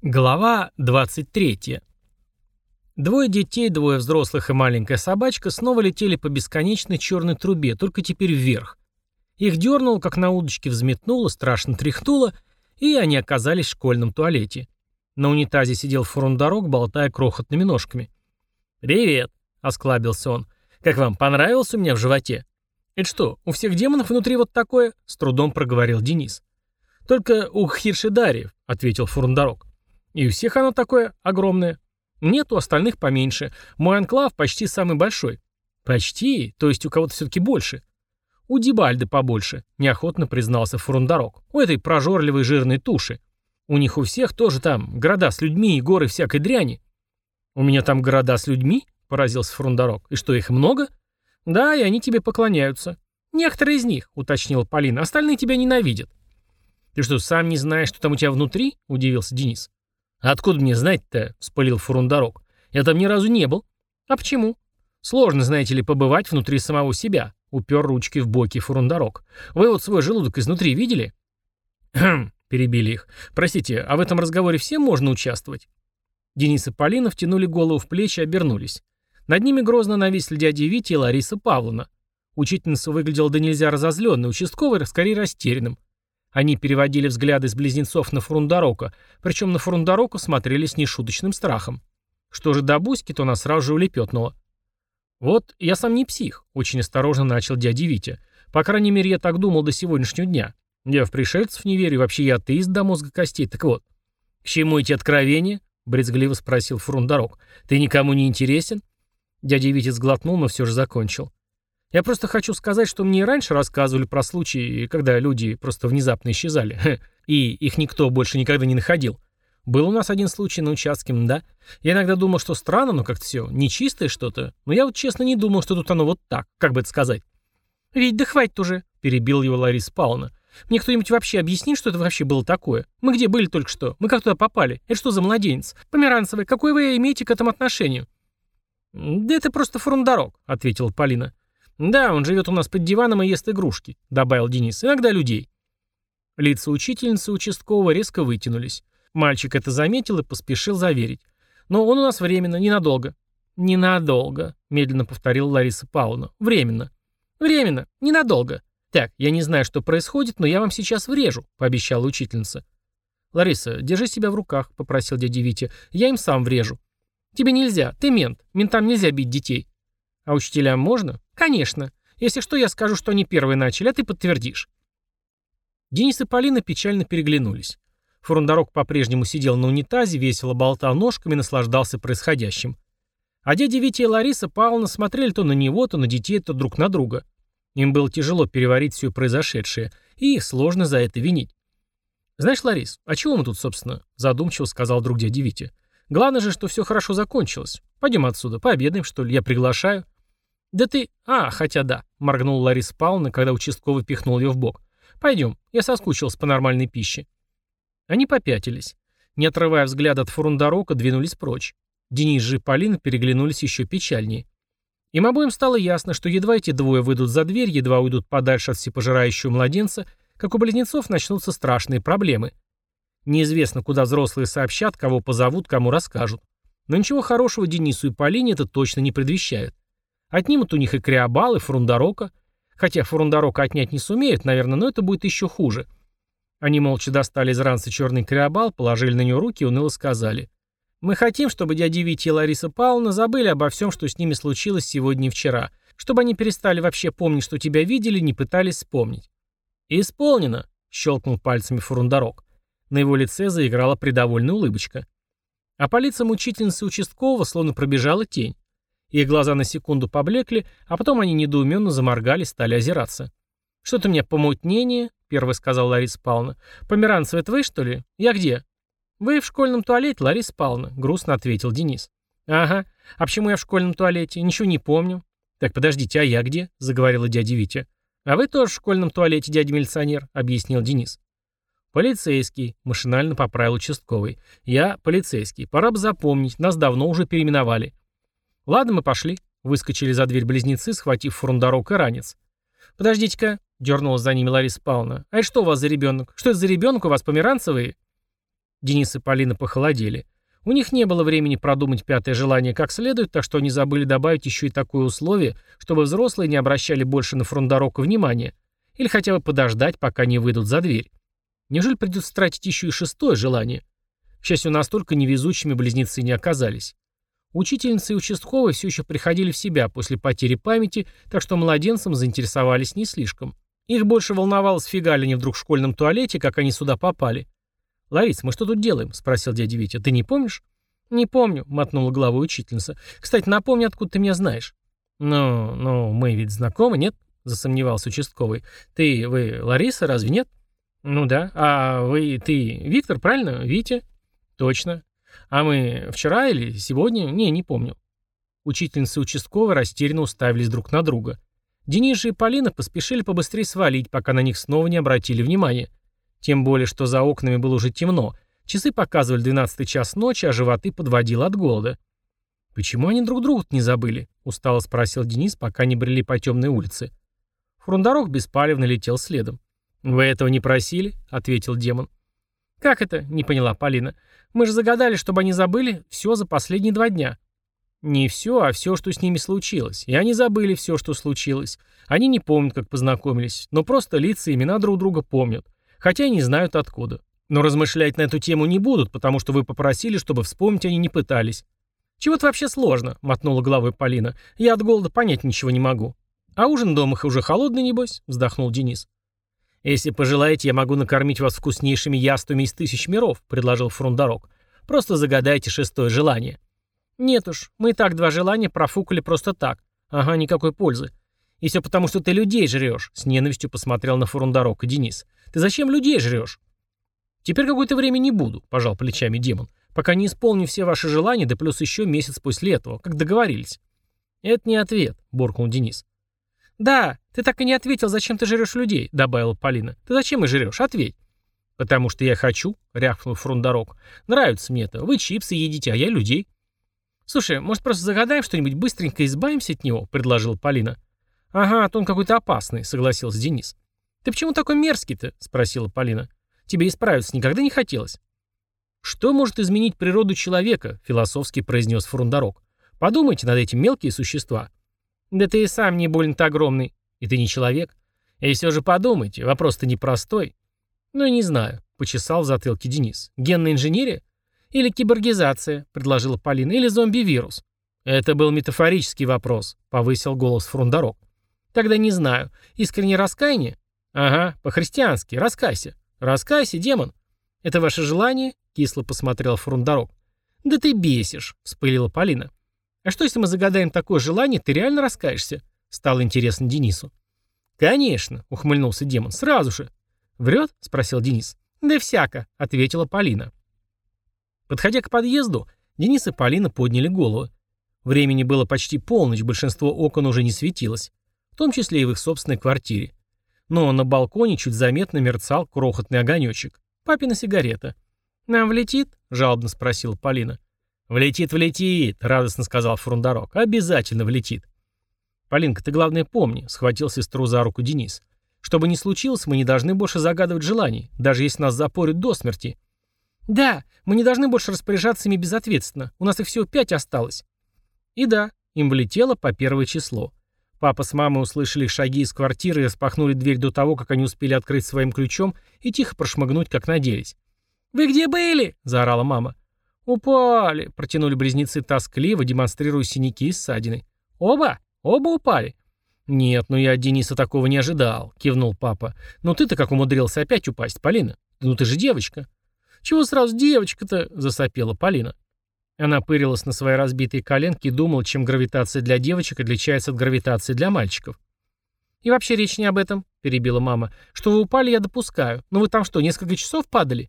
Глава 23. Двое детей, двое взрослых и маленькая собачка снова летели по бесконечной черной трубе, только теперь вверх. Их дернуло, как на удочке взметнуло, страшно тряхнуло, и они оказались в школьном туалете. На унитазе сидел фурундорок, болтая крохотными ножками. «Привет», — осклабился он. «Как вам, понравилось у меня в животе?» «Это что, у всех демонов внутри вот такое?» — с трудом проговорил Денис. «Только у Хиршидариев», — ответил фурундорок. «И у всех оно такое огромное?» «Нет, у остальных поменьше. Мой анклав почти самый большой». «Почти? То есть у кого-то все-таки больше?» «У Дибальды побольше», — неохотно признался фурундорок. «У этой прожорливой жирной туши. У них у всех тоже там города с людьми и горы всякой дряни». «У меня там города с людьми?» — поразился фурундорок. «И что, их много?» «Да, и они тебе поклоняются». «Некоторые из них», — уточнила Полина. «Остальные тебя ненавидят». «Ты что, сам не знаешь, что там у тебя внутри?» — удивился Денис. «Откуда мне знать-то?» — вспылил фурундорок. «Я там ни разу не был». «А почему?» «Сложно, знаете ли, побывать внутри самого себя», — упер ручки в боки фурундорок. «Вы вот свой желудок изнутри видели?» «Хм», — перебили их. «Простите, а в этом разговоре всем можно участвовать?» Денис и Полина втянули голову в плечи и обернулись. Над ними грозно нависли дядя Витя и Лариса Павловна. Учительница выглядела да нельзя разозленной, участковый скорее растерянным. Они переводили взгляды с близнецов на фурундорока, причем на фурундорока смотрели с нешуточным страхом. Что же до Буськи, то она сразу же улепетнула. «Вот я сам не псих», — очень осторожно начал дядя Витя. «По крайней мере, я так думал до сегодняшнего дня. Я в пришельцев не верю, вообще я атеист до мозга костей. Так вот, к чему эти откровения?» — брезгливо спросил фурундорок. «Ты никому не интересен?» Дядя Витя сглотнул, но все же закончил. «Я просто хочу сказать, что мне и раньше рассказывали про случаи, когда люди просто внезапно исчезали. И их никто больше никогда не находил. Был у нас один случай на участке, да. Я иногда думал, что странно, но как-то все нечистое что-то. Но я вот честно не думал, что тут оно вот так, как бы это сказать». «Ведь да хватит уже», — перебил его Лариса Павловна. «Мне кто-нибудь вообще объяснит, что это вообще было такое? Мы где были только что? Мы как туда попали? Это что за младенец? Померанцевый, какое вы имеете к этому отношение?» «Да это просто фурундорок», — ответила Полина. «Да, он живет у нас под диваном и ест игрушки», — добавил Денис. «Иногда людей». Лица учительницы участкового резко вытянулись. Мальчик это заметил и поспешил заверить. «Но он у нас временно, ненадолго». «Ненадолго», — медленно повторила Лариса Павловна. «Временно». «Временно, ненадолго. Так, я не знаю, что происходит, но я вам сейчас врежу», — пообещала учительница. «Лариса, держи себя в руках», — попросил дядя Витя. «Я им сам врежу». «Тебе нельзя, ты мент. Ментам нельзя бить детей». «А учителям можно?» «Конечно. Если что, я скажу, что они первые начали, а ты подтвердишь». Денис и Полина печально переглянулись. Фурундорок по-прежнему сидел на унитазе, весело болтал ножками и наслаждался происходящим. А дядя Витя и Лариса Павловна смотрели то на него, то на детей, то друг на друга. Им было тяжело переварить все произошедшее, и их сложно за это винить. «Знаешь, Ларис, а чего мы тут, собственно?» — задумчиво сказал друг дяди Витя. «Главное же, что все хорошо закончилось. Пойдем отсюда, пообедаем, что ли, я приглашаю». «Да ты... хотя да», — моргнула Лариса Павловна, когда участковый пихнул ее в бок. «Пойдем, я соскучился по нормальной пище». Они попятились. Не отрывая взгляда от фурундорока, двинулись прочь. Денис же и Полина переглянулись еще печальнее. Им обоим стало ясно, что едва эти двое выйдут за дверь, едва уйдут подальше от всепожирающего младенца, как у близнецов начнутся страшные проблемы. Неизвестно, куда взрослые сообщат, кого позовут, кому расскажут. Но ничего хорошего Денису и Полине это точно не предвещает. Отнимут у них и Криобал, и фурундорока. Хотя фурундорока отнять не сумеют, наверное, но это будет еще хуже. Они молча достали из ранца черный Криобал, положили на него руки и уныло сказали: «Мы хотим, чтобы дядя Витя и Лариса Павловна забыли обо всем, что с ними случилось сегодня и вчера. Чтобы они перестали вообще помнить, что тебя видели, не пытались вспомнить». «Исполнено», — щелкнул пальцами фурундорок. На его лице заиграла придовольная улыбочка. А по лицам учительницы участкового словно пробежала тень. Их глаза на секунду поблекли, а потом они недоуменно заморгали, стали озираться. «Что-то у меня помутнение», — первый сказал Лариса Павловна. «Померанцев, это вы, что ли? Я где?» «Вы в школьном туалете, Лариса Павловна», — грустно ответил Денис. «Ага. А почему я в школьном туалете? Ничего не помню». «Так, подождите, а я где?» — заговорила дядя Витя. «А вы тоже в школьном туалете, дядя милиционер», — объяснил Денис. «Полицейский», — машинально поправил участковый. «Я полицейский. Пора бы запомнить. Нас давно уже переименовали». «Ладно, мы пошли», — выскочили за дверь близнецы, схватив фурундорок и ранец. «Подождите-ка», — дернулась за ними Лариса Павловна. «А это что у вас за ребенок? Что это за ребенок у вас, померанцевые?» Денис и Полина похолодели. У них не было времени продумать пятое желание как следует, так что они забыли добавить еще и такое условие, чтобы взрослые не обращали больше на фрундорока внимания, или хотя бы подождать, пока не выйдут за дверь. Неужели придется тратить еще и шестое желание? К счастью, настолько невезучими близнецы не оказались. Учительница и участковый все еще приходили в себя после потери памяти, так что младенцам заинтересовались не слишком. Их больше волновало, сфига ли они вдруг в школьном туалете, как они сюда попали. «Ларис, мы что тут делаем?» — спросил дядя Витя. «Ты не помнишь?» «Не помню», — мотнула головой учительница. «Кстати, напомни, откуда ты меня знаешь». «Ну, мы ведь знакомы, нет?» — засомневался участковый. «Вы Лариса, разве нет?» «Ну да. А ты Виктор, правильно? Витя?» «Точно. А мы вчера или сегодня? Не помню». Учительница и участковый растерянно уставились друг на друга. Денис же и Полина поспешили побыстрее свалить, пока на них снова не обратили внимания. Тем более, что за окнами было уже темно. Часы показывали 12 час ночи, а животы подводило от голода. «Почему они друг друга не забыли?» — устало спросил Денис, пока не брели по темной улице. Фрундорок беспалевно летел следом. «Вы этого не просили?» — ответил демон. «Как это?» — не поняла Полина. «Мы же загадали, чтобы они забыли все за последние 2 дня». «Не все, а все, что с ними случилось. И они забыли все, что случилось. Они не помнят, как познакомились, но просто лица и имена друг друга помнят. Хотя и не знают откуда. Но размышлять на эту тему не будут, потому что вы попросили, чтобы вспомнить они не пытались». «Чего-то вообще сложно», — мотнула головой Полина. «Я от голода понять ничего не могу». «А ужин дома уже холодный, небось?» — вздохнул Денис. «Если пожелаете, я могу накормить вас вкуснейшими яствами из 1000 миров», — предложил Фрундорок. «Просто загадайте шестое желание». «Нет уж, мы и так 2 желания профукали просто так. Ага, никакой пользы. И все потому, что ты людей жрешь», — с ненавистью посмотрел на Фрундорока Денис. «Ты зачем людей жрешь?» «Теперь какое-то время не буду», — пожал плечами демон. «Пока не исполню все ваши желания, да плюс еще месяц после этого, как договорились». «Это не ответ», — буркнул Денис. «Да, ты так и не ответил, зачем ты жрешь людей», — добавила Полина. «Ты зачем их жрешь? Ответь». «Потому что я хочу», — рявкнул Фрундорок. «Нравится мне это. Вы чипсы едите, а я людей». «Слушай, может, просто загадаем что-нибудь быстренько и избавимся от него?» — предложила Полина. «Ага, а то он какой-то опасный», — согласился Денис. «Ты почему такой мерзкий-то?» — спросила Полина. «Тебе исправиться никогда не хотелось?» «Что может изменить природу человека?» — философски произнес Фрундорок. «Подумайте над этим, мелкие существа». «Да ты и сам не больно-то огромный. И ты не человек. И все же подумайте, вопрос-то непростой». «Ну, не знаю», — почесал в затылке Денис. «Генная инженерия? Или киборгизация?» — предложила Полина. «Или зомби-вирус?» «Это был метафорический вопрос», — повысил голос Фрундорок. «Тогда не знаю. Искреннее раскаяние?» «Ага, по-христиански. Раскайся». «Раскайся, демон». «Это ваше желание?» — кисло посмотрел Фрундорок. «Да ты бесишь», — вспылила Полина. «А что, если мы загадаем такое желание, ты реально раскаешься?» — стало интересно Денису. «Конечно», — ухмыльнулся демон, — «сразу же». «Врет?» — спросил Денис. «Да всяко», — ответила Полина. Подходя к подъезду, Денис и Полина подняли головы. Времени было почти полночь, большинство окон уже не светилось, в том числе и в их собственной квартире. Но на балконе чуть заметно мерцал крохотный огонечек. Папина сигарета. «Нам влетит?» — жалобно спросила Полина. «Влетит, влетит», — радостно сказал Фрундорок. «Обязательно влетит». «Полинка, ты главное помни», — схватил сестру за руку Денис. «Что бы ни случилось, мы не должны больше загадывать желаний, даже если нас запорят до смерти». «Да, мы не должны больше распоряжаться ими безответственно. У нас их всего 5 осталось». И да, им влетело по 1 число. Папа с мамой услышали их шаги из квартиры и распахнули дверь до того, как они успели открыть своим ключом и тихо прошмыгнуть, как надеялись. «Вы где были?» — заорала мама. «Упали», — протянули близнецы тоскливо, демонстрируя синяки и ссадины. «Оба? Оба упали?» «Нет, ну я от Дениса такого не ожидал», — кивнул папа. «Ну ты-то как умудрился опять упасть, Полина? Ну ты же девочка». «Чего сразу девочка-то?» — засопела Полина. Она пырилась на свои разбитые коленки и думала, чем гравитация для девочек отличается от гравитации для мальчиков. «И вообще речь не об этом», — перебила мама. «Что вы упали, я допускаю. Но вы там что, несколько часов падали?»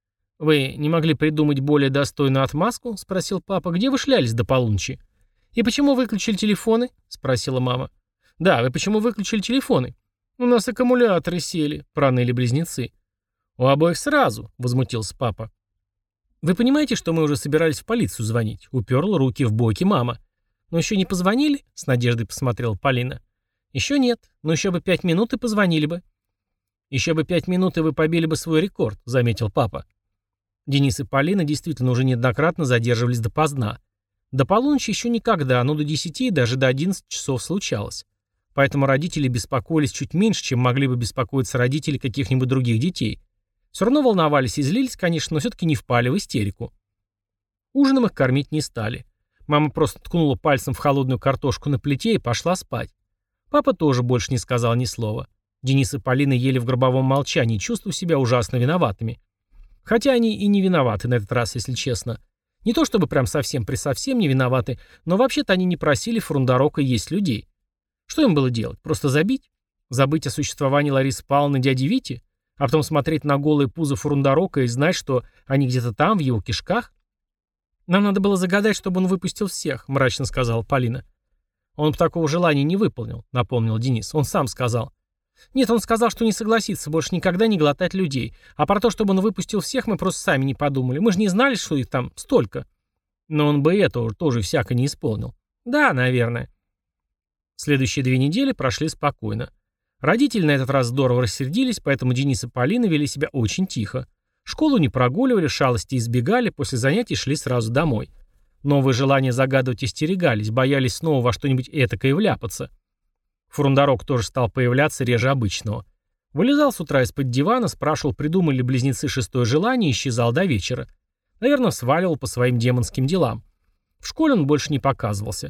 «Вы не могли придумать более достойную отмазку?» — спросил папа. «Где вы шлялись до полуночи?» «И почему выключили телефоны?» — спросила мама. «Да, вы почему выключили телефоны?» «У нас аккумуляторы сели», — проныли близнецы. «У обоих сразу», — возмутился папа. «Вы понимаете, что мы уже собирались в полицию звонить?» — уперла руки в боки мама. «Но еще не позвонили?» — с надеждой посмотрела Полина. «Еще нет, но еще бы 5 минут и позвонили бы». «Еще бы 5 минут, и вы побили бы свой рекорд», — заметил папа. Денис и Полина действительно уже неоднократно задерживались допоздна. До полуночи еще никогда, но до 10 и даже до 11 часов случалось. Поэтому родители беспокоились чуть меньше, чем могли бы беспокоиться родители каких-нибудь других детей. Все равно волновались и злились, конечно, но все-таки не впали в истерику. Ужином их кормить не стали. Мама просто ткнула пальцем в холодную картошку на плите и пошла спать. Папа тоже больше не сказал ни слова. Денис и Полина ели в гробовом молчании, чувствуя себя ужасно виноватыми. Хотя они и не виноваты на этот раз, если честно. Не то чтобы прям совсем-присовсем не виноваты, но вообще-то они не просили Фрундарока есть людей. Что им было делать? Просто забить? Забыть о существовании Ларисы Павловны дяди Вити? А потом смотреть на голые пузо Фрундарока и знать, что они где-то там, в его кишках? «Нам надо было загадать, чтобы он выпустил всех», — мрачно сказала Полина. «Он бы такого желания не выполнил», — напомнил Денис. «Он сам сказал». «Нет, он сказал, что не согласится больше никогда не глотать людей. А про то, чтобы он выпустил всех, мы просто сами не подумали. Мы же не знали, что их там столько». «Но он бы этого тоже всяко не исполнил». «Да, наверное». Следующие 2 недели прошли спокойно. Родители на этот раз здорово рассердились, поэтому Денис и Полина вели себя очень тихо. Школу не прогуливали, шалости избегали, после занятий шли сразу домой. Новые желания загадывать остерегались, боялись снова во что-нибудь этакое вляпаться. Фрундарок тоже стал появляться реже обычного. Вылезал с утра из-под дивана, спрашивал, придумали ли близнецы 6-е желание, и исчезал до вечера. Наверное, сваливал по своим демонским делам. В школе он больше не показывался.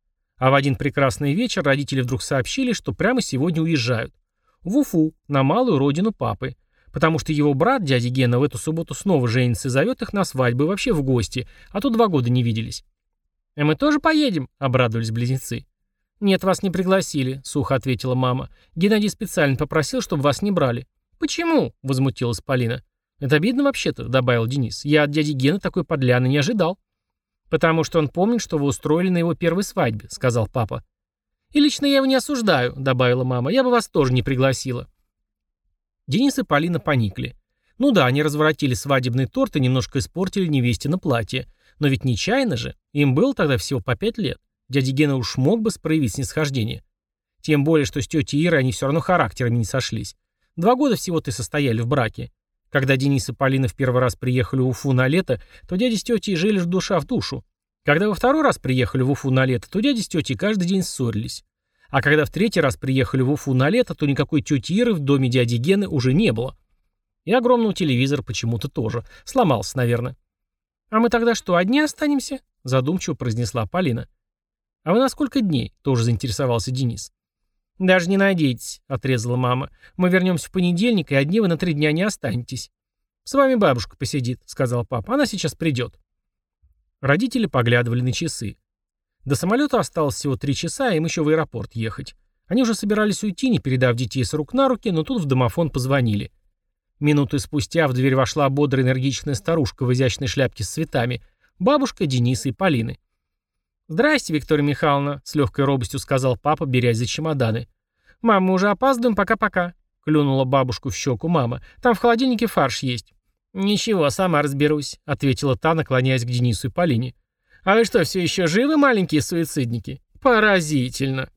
А в один прекрасный вечер родители вдруг сообщили, что прямо сегодня уезжают. В Уфу, на малую родину папы. Потому что его брат, дядя Гена, в эту субботу снова женится и зовет их на свадьбу и вообще в гости, а то 2 года не виделись. «А мы тоже поедем?» — обрадовались близнецы. «Нет, вас не пригласили», — сухо ответила мама. «Геннадий специально попросил, чтобы вас не брали». «Почему?» — возмутилась Полина. «Это обидно вообще-то», — добавил Денис. «Я от дяди Гены такой подляны не ожидал». «Потому что он помнит, что вы устроили на его первой свадьбе», — сказал папа. «И лично я его не осуждаю», — добавила мама. «Я бы вас тоже не пригласила». Денис и Полина поникли. Ну да, они разворотили свадебный торт и немножко испортили невестино платье. Но ведь нечаянно же. Им было тогда всего по 5 лет. Дядя Гена уж мог бы проявить снисхождение. Тем более, что с тетей Ирой они все равно характерами не сошлись. 2 года всего-то состояли в браке. Когда Денис и Полина в первый раз приехали в Уфу на лето, то дядя с тетей жили душа в душу. Когда во второй раз приехали в Уфу на лето, то дядя с тетей каждый день ссорились. А когда в 3-й раз приехали в Уфу на лето, то никакой тети Иры в доме дяди Гены уже не было. И огромного телевизора почему-то тоже. Сломался, наверное. «А мы тогда что, одни останемся?» — задумчиво произнесла Полина. «А вы на сколько дней?» — тоже заинтересовался Денис. «Даже не надейтесь», — отрезала мама. «Мы вернемся в понедельник, и одни вы на 3 дня не останетесь». «С вами бабушка посидит», — сказал папа. «Она сейчас придет». Родители поглядывали на часы. До самолета осталось всего 3 часа, и им еще в аэропорт ехать. Они уже собирались уйти, не передав детей с рук на руки, но тут в домофон позвонили. Минуты спустя в дверь вошла бодрая энергичная старушка в изящной шляпке с цветами, бабушка Дениса и Полины. «Здрасте, Виктория Михайловна», — с легкой робостью сказал папа, берясь за чемоданы. «Мам, мы уже опаздываем, пока-пока», — клюнула бабушку в щеку мама. «Там в холодильнике фарш есть». «Ничего, сама разберусь», — ответила та, наклоняясь к Денису и Полине. «А вы что, все еще живы, маленькие суицидники? Поразительно!»